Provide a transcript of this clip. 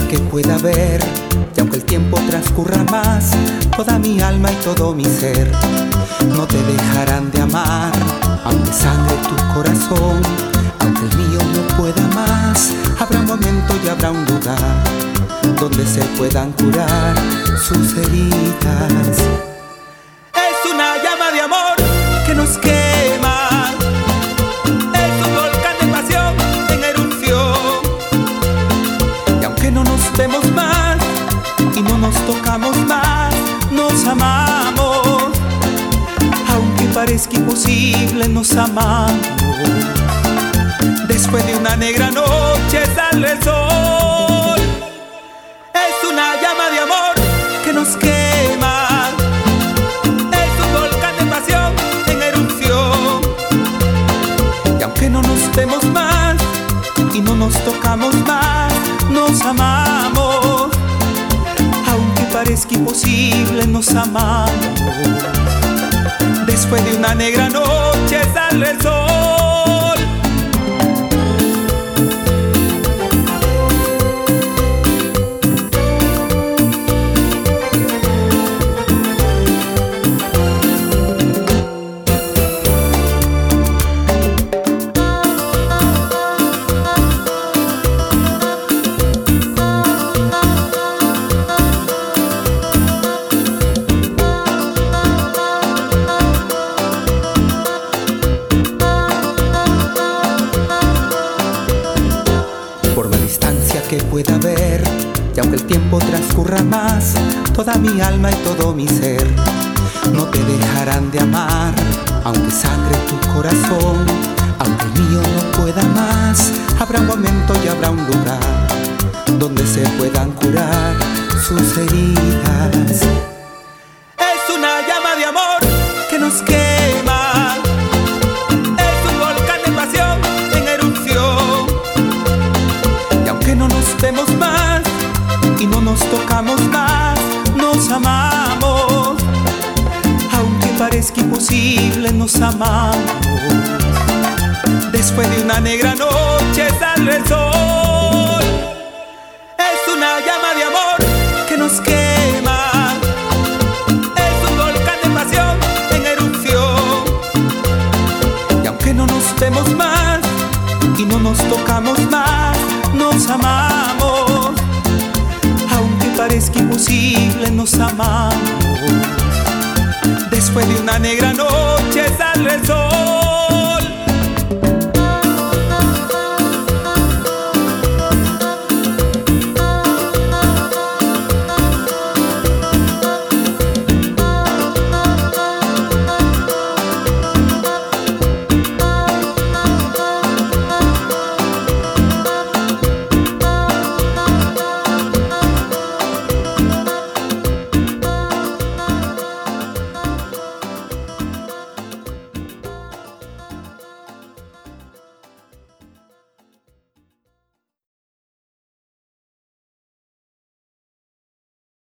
que pueda haber, y aunque el tiempo transcurra más, toda mi alma y todo mi ser no te dejarán de amar. Aunque sangre tu corazón, aunque el mío no pueda más, habrá un momento y habrá un lugar donde se puedan curar sus heridas. Es una llama de amor que nos quema, es un volcán de pasión en erupción. Y aunque no nos vemos más y no nos tocamos más, nos amamos. Aunque parezca imposible, nos amamos. Después de una negra noche sale el sol. Es una llama de amor que nos quema, es un volcán de pasión en erupción. Y aunque no nos vemos más y no nos tocamos más, nos amamos. Aunque parezca imposible, nos amamos. Después de una negra noche sale el sol. Que pueda haber, y aunque el tiempo transcurra más, toda mi alma y todo mi ser no te dejarán de amar. Aunque sangre tu corazón, aunque el mío no pueda más, habrá un momento y habrá un lugar donde se puedan curar sus heridas. Es una llama de amor que nos quema, es un volcán de pasión en erupción. Y aunque no nos vemos más y no nos tocamos más, nos amamos. Aunque parezca imposible, nos amamos. Después de una negra noche sale el sol. Es una llama de amor que nos quema, es un volcán de pasión en erupción. Y aunque no nos vemos más y no nos tocamos más, nos amamos. Aunque parezca imposible, nos amamos. Después de una negra noche sale el sol.